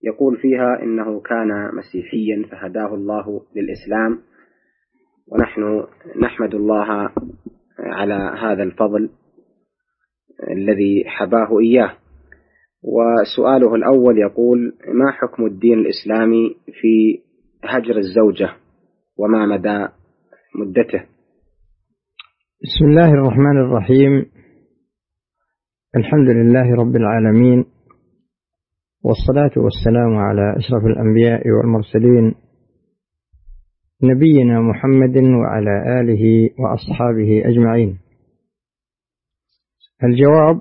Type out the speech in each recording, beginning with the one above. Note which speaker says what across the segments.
Speaker 1: يقول فيها إنه كان مسيحيا فهداه الله للإسلام، ونحن نحمد الله على هذا الفضل الذي حباه إياه. وسؤاله الأول يقول: ما حكم الدين الإسلامي في هجر الزوجة وما مدى مدته؟
Speaker 2: بسم الله الرحمن الرحيم. الحمد لله رب العالمين، والصلاة والسلام على أشرف الأنبياء والمرسلين نبينا محمد وعلى آله وأصحابه أجمعين. الجواب: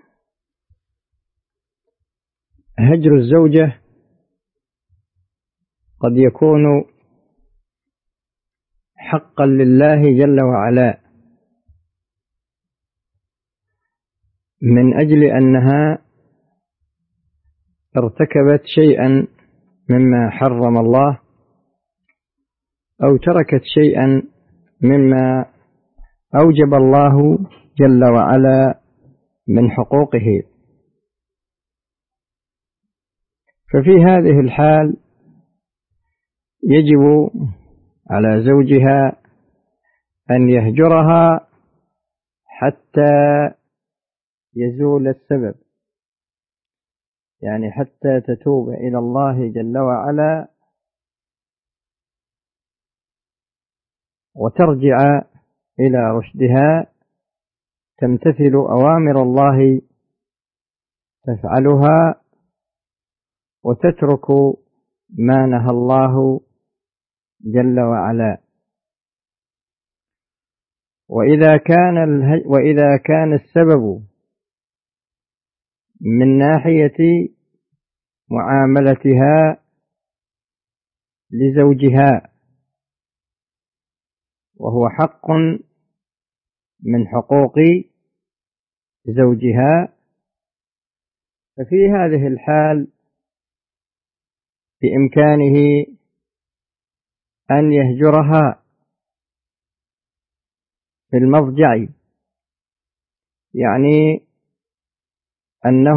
Speaker 2: هجر الزوجة قد يكون حقا لله جل وعلا من أجل أنها ارتكبت شيئا مما حرم الله أو تركت شيئا مما أوجب الله جل وعلا من حقوقه. ففي هذه الحال يجب على زوجها أن يهجرها حتى يزول السبب، يعني حتى تتوب إلى الله جل وعلا وترجع إلى رشدها، تمتثل أوامر الله تفعلها وتترك ما نهى الله جل وعلا. وإذا كان السبب من ناحية معاملتها لزوجها وهو حق من حقوق زوجها، ففي هذه الحال بإمكانه أن يهجرها في المضجع، يعني أنه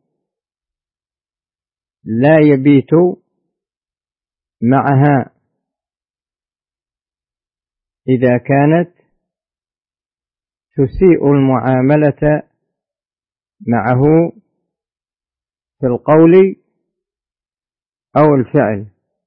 Speaker 2: لا يبيت معها إذا كانت تسيء المعاملة معه في القول أو الفعل.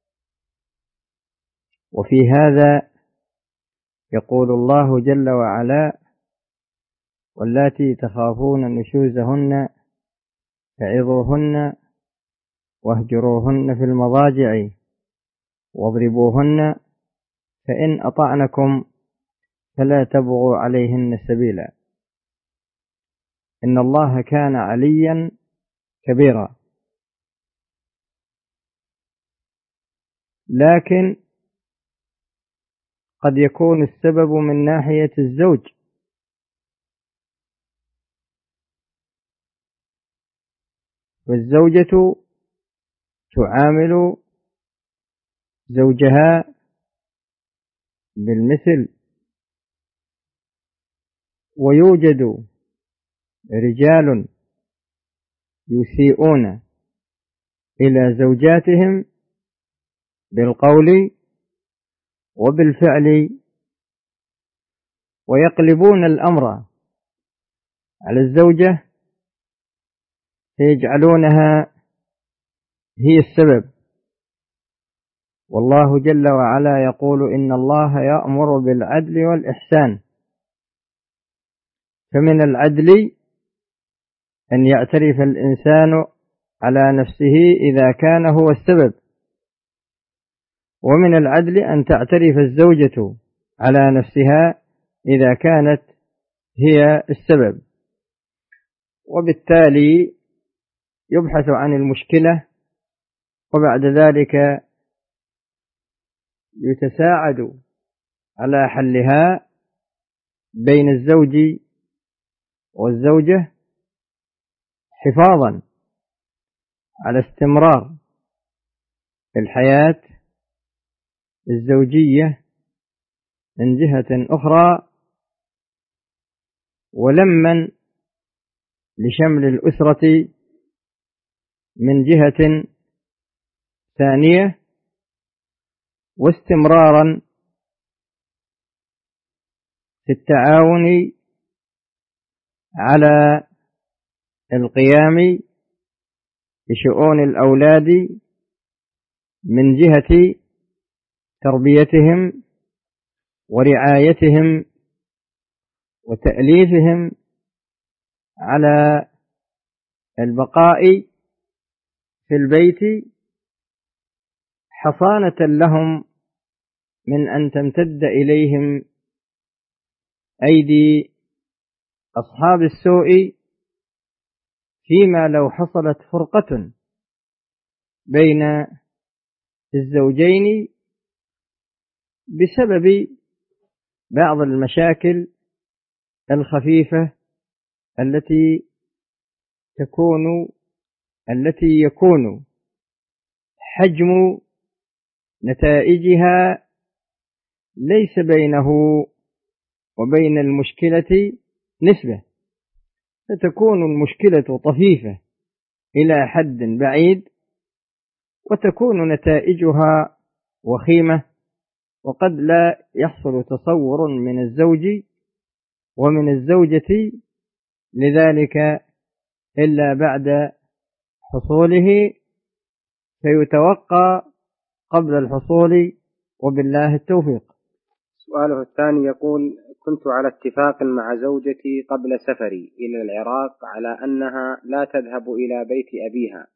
Speaker 2: وفي هذا يقول الله جل وعلا: واللاتي تخافون نشوزهن فعظوهن واهجروهن في المضاجع واضربوهن فإن أطعنكم فلا تبغوا عليهن سبيلا إن الله كان عليا كبيرا. لكن قد يكون السبب من ناحية الزوج، والزوجة تعامل زوجها بالمثل، ويوجد رجال يسيئون إلى زوجاتهم بالقول وبالفعل ويقلبون الأمر على الزوجة فيجعلونها هي السبب. والله جل وعلا يقول: إن الله يأمر بالعدل والإحسان. فمن العدل أن يعترف الإنسان على نفسه إذا كان هو السبب، ومن العدل أن تعترف الزوجة على نفسها إذا كانت هي السبب، وبالتالي يبحث عن المشكلة، وبعد ذلك يتساعد على حلها بين الزوج والزوجة حفاظا على استمرار الحياة الزوجية من جهة أخرى، ولما لشمل الأسرة من جهة ثانية، واستمرارا في التعاون على القيام بشؤون الأولاد من جهة تربيتهم ورعايتهم وتأليفهم على البقاء في البيت حصانة لهم من أن تمتد إليهم أيدي أصحاب السوء، فيما لو حصلت فرقة بين الزوجين بسبب بعض المشاكل الخفيفة التي يكون حجم نتائجها ليس بينه وبين المشكلة نسبة، فتكون المشكلة طفيفة إلى حد بعيد وتكون نتائجها وخيمة، وقد لا يحصل تصور من الزوج ومن الزوجة لذلك إلا بعد حصوله، فيتوقع قبل الحصول، وبالله التوفيق.
Speaker 1: سؤاله الثاني يقول: كنت على اتفاق مع زوجتي قبل سفري إلى العراق على أنها لا تذهب إلى بيت أبيها،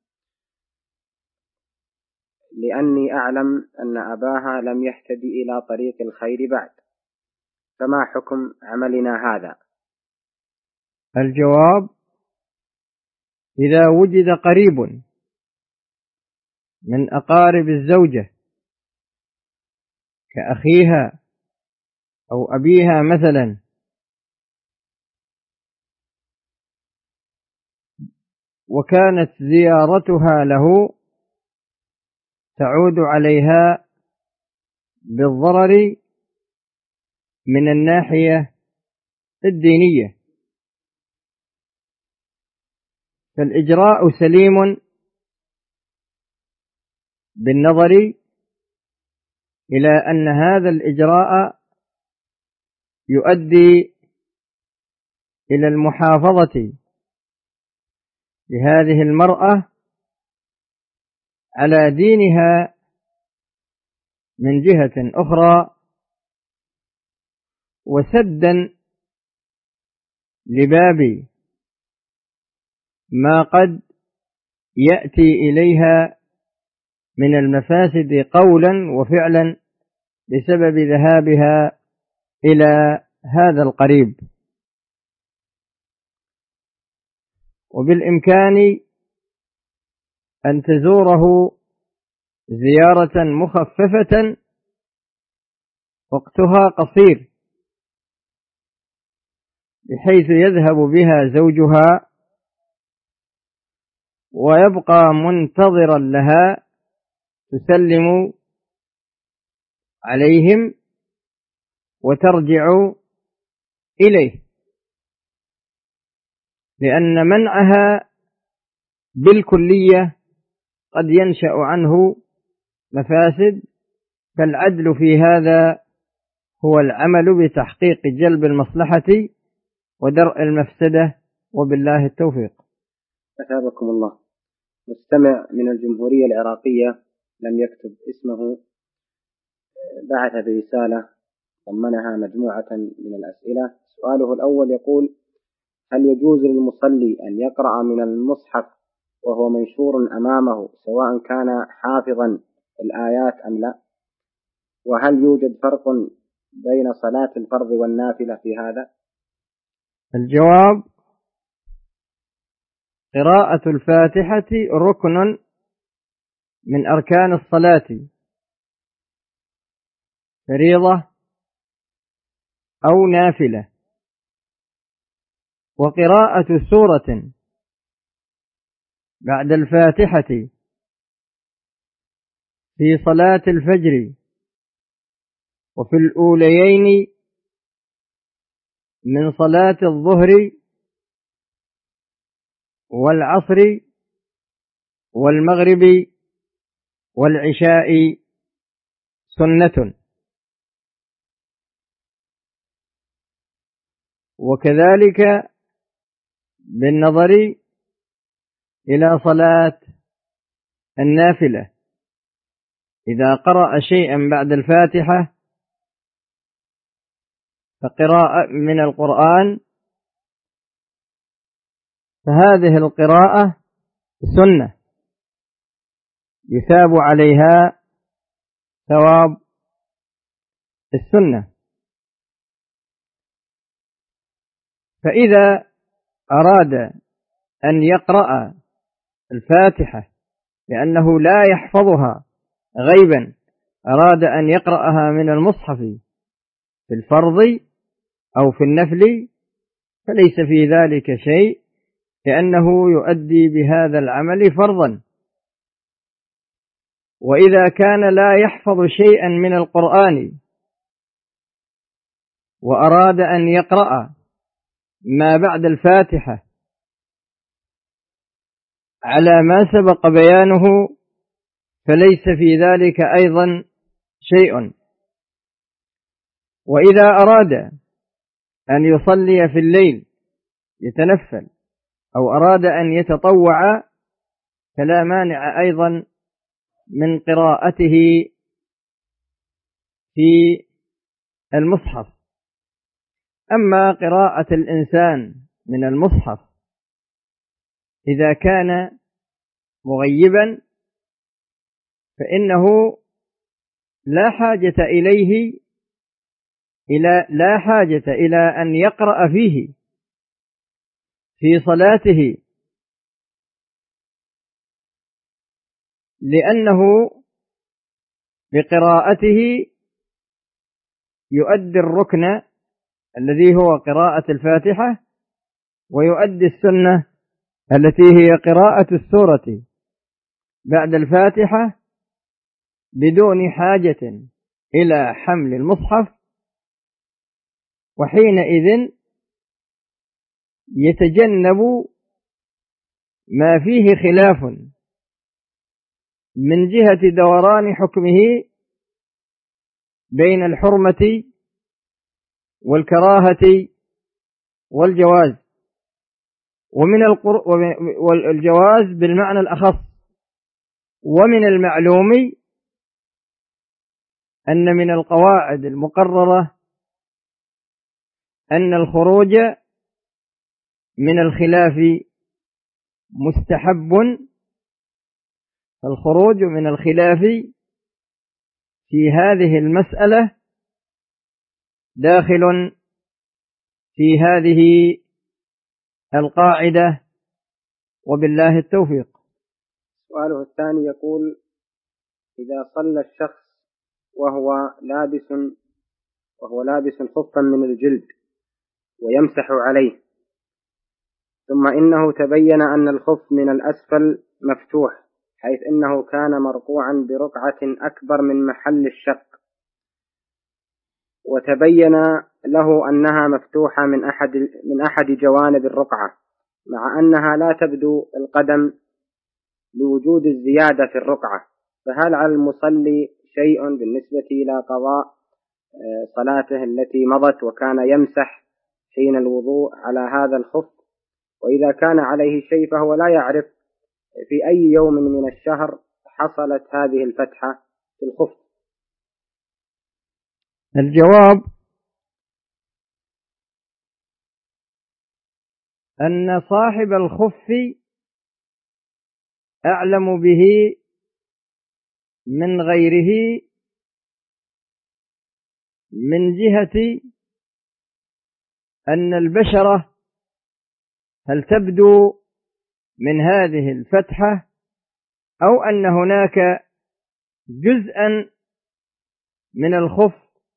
Speaker 1: لأني أعلم أن أباها لم يهتدي إلى طريق الخير بعد، فما حكم عملنا هذا؟
Speaker 2: الجواب: إذا وجد قريب من أقارب الزوجة كأخيها أو أبيها مثلا وكانت زيارتها له تعود عليها بالضرر من الناحية الدينية، فالإجراء سليم بالنظر إلى أن هذا الإجراء يؤدي إلى المحافظة لهذه المرأة على دينها من جهة أخرى، وسدا لباب ما قد يأتي إليها من المفاسد قولا وفعلا بسبب ذهابها إلى هذا القريب. وبالإمكان أن تزوره زيارة مخففة وقتها قصير، بحيث يذهب بها زوجها ويبقى منتظرا لها تسلم عليهم وترجع إليه، لأن منعها بالكلية قد ينشأ عنه مفاسد، فالعدل في هذا هو العمل بتحقيق جلب المصلحة ودرء المفسدة، وبالله التوفيق.
Speaker 1: أثابكم الله. مستمع من الجمهورية العراقية لم يكتب اسمه بعث برسالة ضمنها مجموعة من الأسئلة. سؤاله الأول يقول: هل يجوز للمصلي أن يقرأ من المصحف وهو منشور أمامه سواء كان حافظا الآيات أم لا؟ وهل يوجد فرق بين صلاة الفرض والنافلة في هذا؟
Speaker 2: الجواب: قراءة الفاتحة ركن من أركان الصلاة، فريضة أو نافلة، وقراءة سورة بعد الفاتحة في صلاة الفجر وفي الأوليين من صلاة الظهر والعصر والمغرب والعشاء سنة. وكذلك بالنظر إلى صلاة النافلة، إذا قرأ شيئا بعد الفاتحة فقراءة من القرآن فهذه القراءة سنة يثاب عليها ثواب السنة. فإذا أراد أن يقرأ الفاتحة لأنه لا يحفظها غيبا، أراد أن يقرأها من المصحف في الفرض أو في النفل فليس في ذلك شيء، لأنه يؤدي بهذا العمل فرضا. وإذا كان لا يحفظ شيئا من القرآن وأراد أن يقرأ ما بعد الفاتحة على ما سبق بيانه فليس في ذلك أيضا شيء. وإذا أراد أن يصلي في الليل يتنفل أو أراد أن يتطوع فلا مانع أيضا من قراءته في المصحف. أما قراءة الإنسان من المصحف إذا كان مغيبا فإنه لا حاجة إلى أن يقرأ فيه في صلاته، لأنه بقراءته يؤدي الركن الذي هو قراءة الفاتحة، ويؤدي السنة التي هي قراءة السورة بعد الفاتحة بدون حاجة إلى حمل المصحف. وحينئذ يتجنب ما فيه خلاف من جهة دوران حكمه بين الحرمة والكراهة والجواز، والجواز بالمعنى الأخص. ومن المعلوم أن من القواعد المقررة أن الخروج من الخلاف مستحب، فالخروج من الخلاف في هذه المسألة داخل في هذه القاعدة، وبالله التوفيق.
Speaker 1: سؤاله الثاني يقول: إذا صلى الشخص وهو لابس خفا من الجلد ويمسح عليه، ثم إنه تبين أن الخف من الأسفل مفتوح حيث إنه كان مرقوعا برقعة أكبر من محل الشق، وتبين له أنها مفتوحة من أحد جوانب الرقعة، مع أنها لا تبدو القدم لوجود الزيادة في الرقعة، فهل على المصلي شيء بالنسبة إلى قضاء صلاته التي مضت وكان يمسح حين الوضوء على هذا الخف؟ وإذا كان عليه شيء فهو لا يعرف في أي يوم من الشهر حصلت هذه الفتحة في الخف.
Speaker 2: الجواب أن صاحب الخف أعلم به من غيره من جهة أن البشرة هل تبدو من هذه الفتحة أو أن هناك جزءا من الخف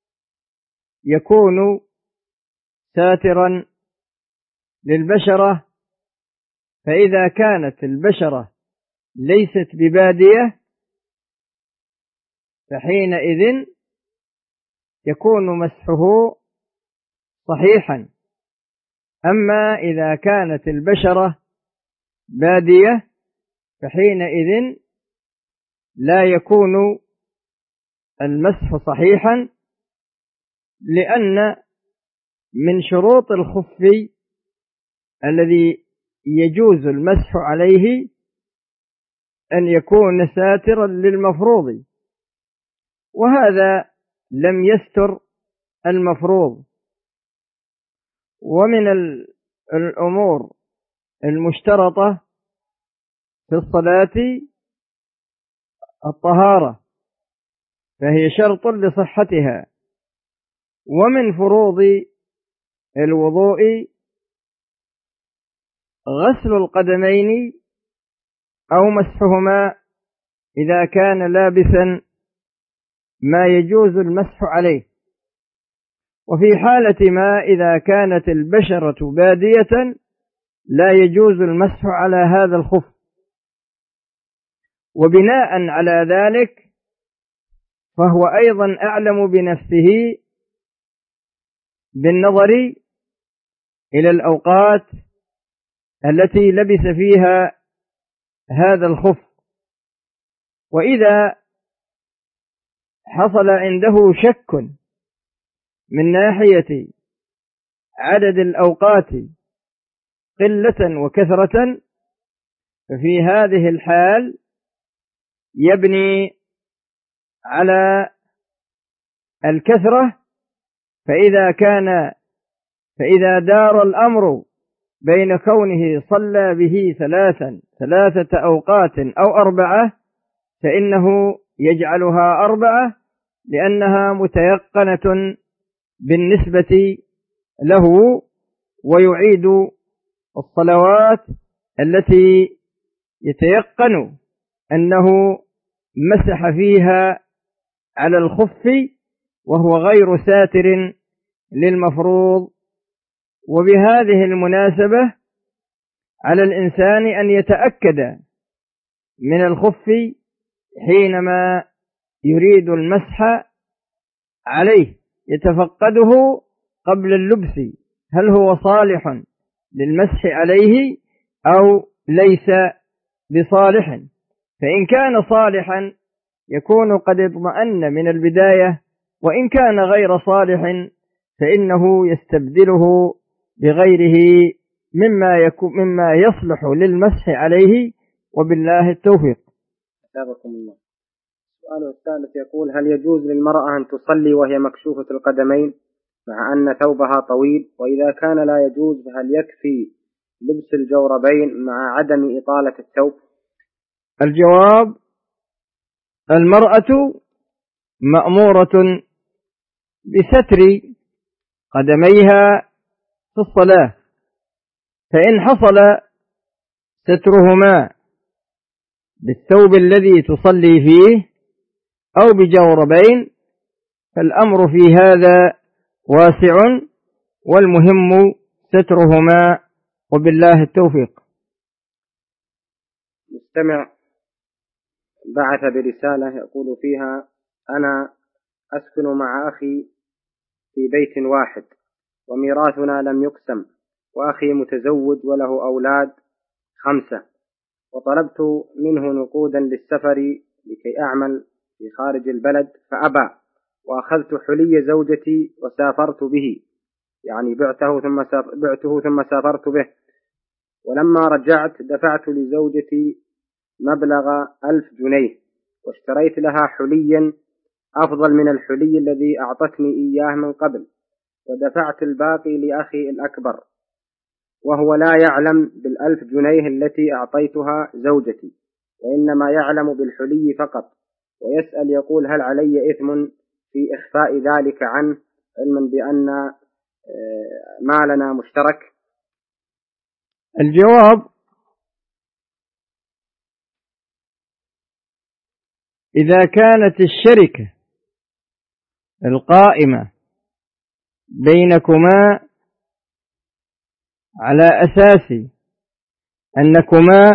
Speaker 2: يكون ساترا للبشرة. فإذا كانت البشرة ليست ببادية فحينئذ يكون مسحه صحيحا. أما إذا كانت البشرة بادية فحينئذ لا يكون المسح صحيحا، لأن من شروط الخف الذي يجوز المسح عليه أن يكون ساترا للمفروض، وهذا لم يستر المفروض. ومن الأمور المشترطة في الصلاة الطهارة، فهي شرط لصحتها. ومن فروض الوضوء غسل القدمين أو مسحهما إذا كان لابسا ما يجوز المسح عليه. وفي حالة ما إذا كانت البشرة بادية لا يجوز المسح على هذا الخف. وبناء على ذلك فهو أيضا أعلم بنفسه بالنظر إلى الأوقات التي لبس فيها هذا الخف. وإذا حصل عنده شك من ناحية عدد الأوقات قلة وكثرة، ففي هذه الحال يبني على الكثرة. فإذا دار الأمر بين كونه صلى به ثلاثة أوقات أو 4، فإنه يجعلها 4 لأنها متيقنة بالنسبة له، ويعيد الصلوات التي يتيقن أنه مسح فيها على الخف وهو غير ساتر للمفروض. وبهذه المناسبة على الإنسان أن يتأكد من الخف حينما يريد المسح عليه، يتفقده قبل اللبس هل هو صالح للمسح عليه أو ليس بصالح. فإن كان صالحا يكون قد اطمأن من البداية، وإن كان غير صالح فإنه يستبدله بغيره مما يصلح للمسح عليه، وبالله التوفيق.
Speaker 1: أثابكم الله. السؤال الثالث يقول: هل يجوز للمرأة أن تصلي وهي مكشوفة القدمين مع أن ثوبها طويل؟ وإذا كان لا يجوز فهل يكفي لبس الجوربين مع عدم إطالة الثوب؟
Speaker 2: الجواب: المرأة مأمورة بستر قدميها في الصلاة، فإن حصل سترهما بالثوب الذي تصلي فيه أو بجوربين فالأمر في هذا واسع، والمهم سترهما، وبالله التوفيق.
Speaker 1: مستمع بعث برسالة يقول فيها: أنا أسكن مع أخي في بيت واحد وميراثنا لم يقسم، وأخي متزوج وله أولاد 5، وطلبت منه نقودا للسفر لكي أعمل في خارج البلد فأبى، وأخذت حلي زوجتي وسافرت به، يعني بعته ثم سافرت به، ولما رجعت دفعت لزوجتي مبلغ 1000 جنيه واشتريت لها حليا أفضل من الحلي الذي أعطتني إياه من قبل، ودفعت الباقي لأخي الأكبر وهو لا يعلم بال1000 جنيه التي أعطيتها زوجتي، وإنما يعلم بالحلي فقط، ويسأل يقول: هل علي إثم في إخفاء ذلك عنه علما بأن مالنا مشترك؟
Speaker 2: الجواب: إذا كانت الشركة القائمة بينكما على أساس أنكما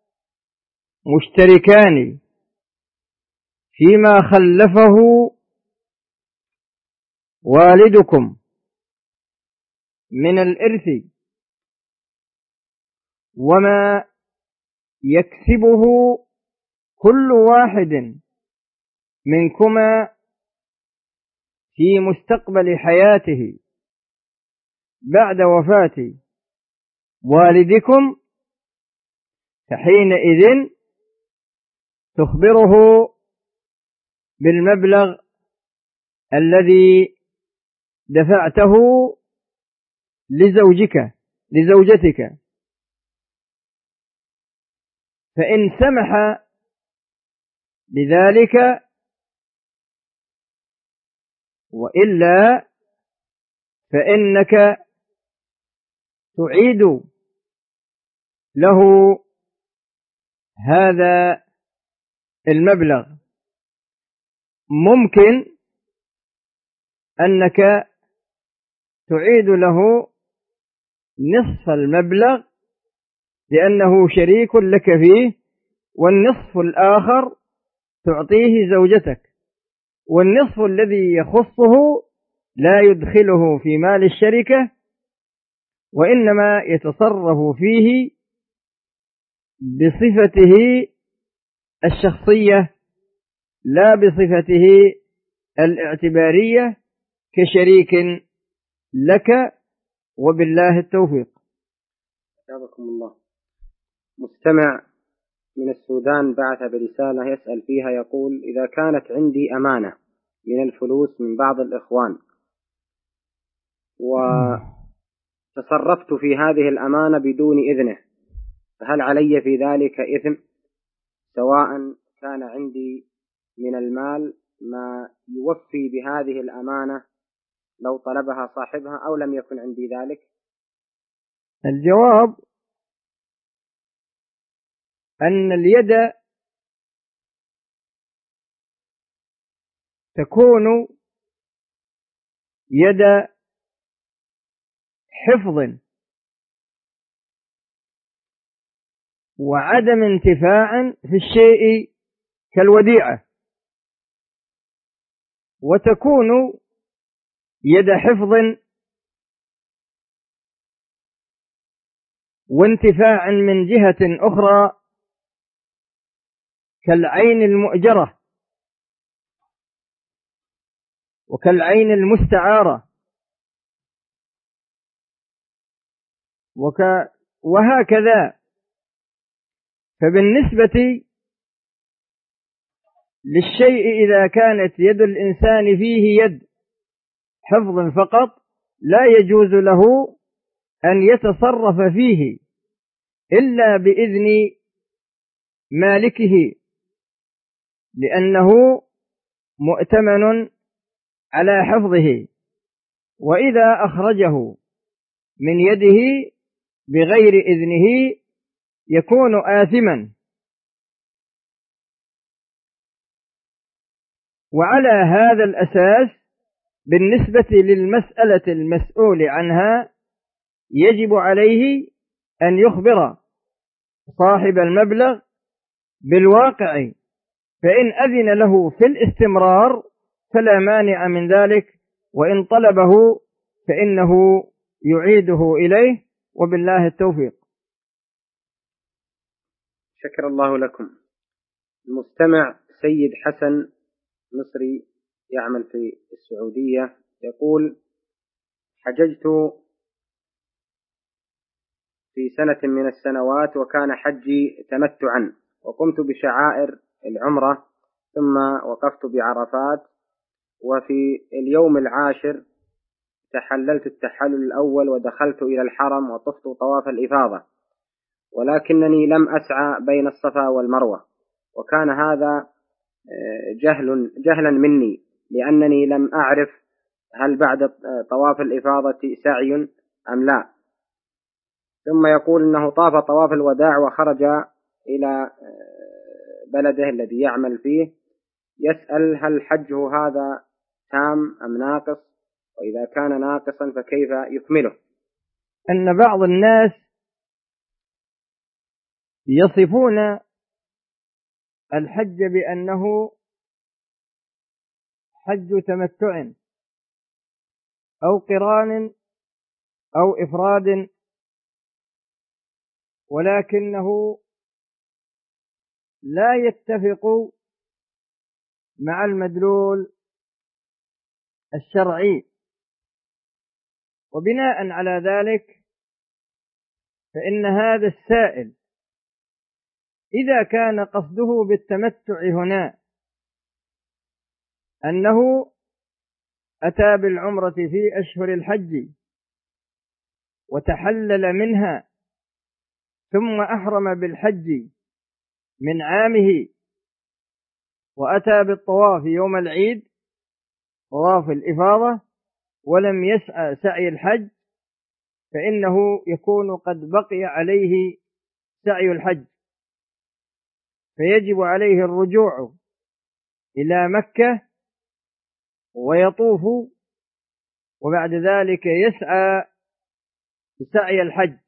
Speaker 2: مشتركان فيما خلفه والدكم من الإرث وما يكسبه كل واحد منكما في مستقبل حياته بعد وفاة والدكم، فحينئذ تخبره بالمبلغ الذي دفعته لزوجتك، فإن سمح بذلك، وإلا فإنك تعيد له هذا المبلغ. ممكن أنك تعيد له نصف المبلغ لأنه شريك لك فيه، والنصف الآخر تعطيه زوجتك، والنصف الذي يخصه لا يدخله في مال الشركة، وإنما يتصرف فيه بصفته الشخصية لا بصفته الاعتبارية كشريك لك، وبالله التوفيق.
Speaker 1: أجابكم الله. مستمع من السودان بعث برسالة يسأل فيها، يقول: إذا كانت عندي أمانة من الفلوس من بعض الإخوان وتصرفت في هذه الأمانة بدون إذنه، فهل علي في ذلك إثم، سواء كان عندي من المال ما يوفي بهذه الأمانة لو طلبها صاحبها أو لم يكن عندي ذلك؟
Speaker 2: الجواب أن اليد تكون يد حفظ وعدم انتفاع في الشيء كالوديعة، وتكون يد حفظ وانتفاع من جهة أخرى كالعين المؤجرة وكالعين المستعارة وهكذا. فبالنسبة للشيء إذا كانت يد الإنسان فيه يد حفظ فقط، لا يجوز له أن يتصرف فيه إلا بإذن مالكه، لأنه مؤتمن على حفظه، وإذا أخرجه من يده بغير إذنه يكون آثما. وعلى هذا الأساس بالنسبة للمسألة المسؤول عنها يجب عليه أن يخبر صاحب المبلغ بالواقع، فإن أذن له في الاستمرار فلا مانع من ذلك، وإن طلبه فإنه يعيده إليه، وبالله التوفيق.
Speaker 1: شكر الله لكم. المستمع سيد حسن مصري يعمل في السعودية يقول: حججت في سنة من السنوات وكان حجي تمتعا، وقمت بشعائر العمرة، ثم وقفت بعرفات، وفي اليوم العاشر تحللت التحلل الأول ودخلت إلى الحرم وطفت طواف الإفاضة، ولكنني لم أسعى بين الصفا والمروة، وكان هذا جهلا مني، لأنني لم أعرف هل بعد طواف الإفاضة سعي أم لا. ثم يقول إنه طاف طواف الوداع وخرج إلى بلده الذي يعمل فيه، يسأل: هل حجه هذا تام أم ناقص؟ وإذا كان ناقصا فكيف يكمله؟
Speaker 2: أن بعض الناس يصفون الحج بأنه حج تمتع أو قران أو إفراد، ولكنه لا يتفق مع المدلول الشرعي. وبناء على ذلك فإن هذا السائل إذا كان قصده بالتمتع هنا أنه أتى بالعمرة في أشهر الحج وتحلل منها ثم أحرم بالحج من عامه وأتى بالطواف يوم العيد طواف الإفاضة ولم يسعى سعي الحج، فإنه يكون قد بقي عليه سعي الحج، فيجب عليه الرجوع إلى مكة ويطوف، وبعد ذلك يسعى سعي الحج،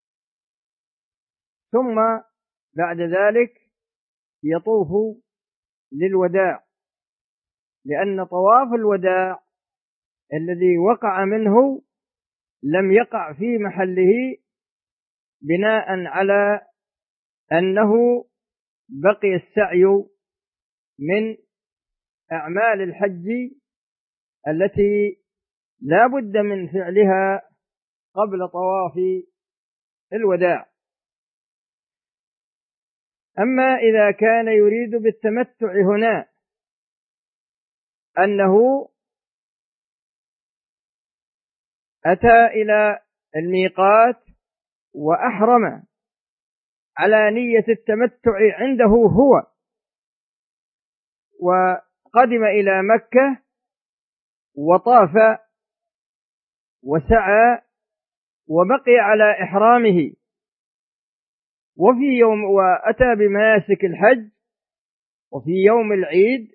Speaker 2: ثم بعد ذلك يطوف للوداع، لأن طواف الوداع الذي وقع منه لم يقع في محله بناء على أنه بقي السعي من أعمال الحج التي لا بد من فعلها قبل طواف الوداع. أما إذا كان يريد بالتمتع هنا أنه أتى إلى الميقات وأحرم على نية التمتع عنده هو، وقدم إلى مكة وطاف وسعى وبقي على إحرامه، وأتى بمناسك الحج، وفي يوم العيد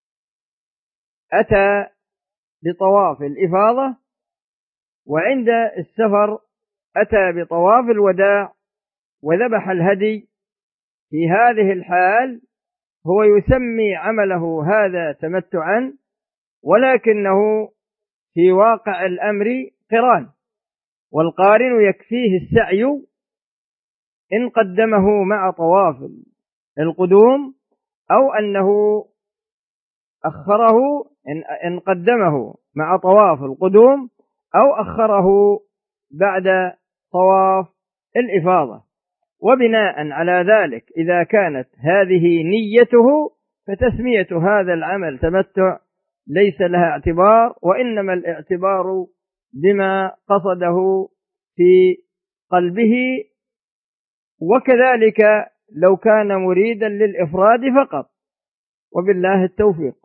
Speaker 2: أتى بطواف الإفاضة، وعند السفر أتى بطواف الوداع وذبح الهدي. في هذه الحال هو يسمي عمله هذا تمتعا، ولكنه في واقع الأمر قران، والقارن يكفيه السعي إن قدمه مع طواف القدوم، أو أنه أخره إن قدمه مع طواف القدوم أو أخره بعد طواف الإفاضة. وبناء على ذلك إذا كانت هذه نيته فتسمية هذا العمل تمتع ليس لها اعتبار، وإنما الاعتبار بما قصده في قلبه. وكذلك لو كان مريدا للإفراد فقط، وبالله التوفيق.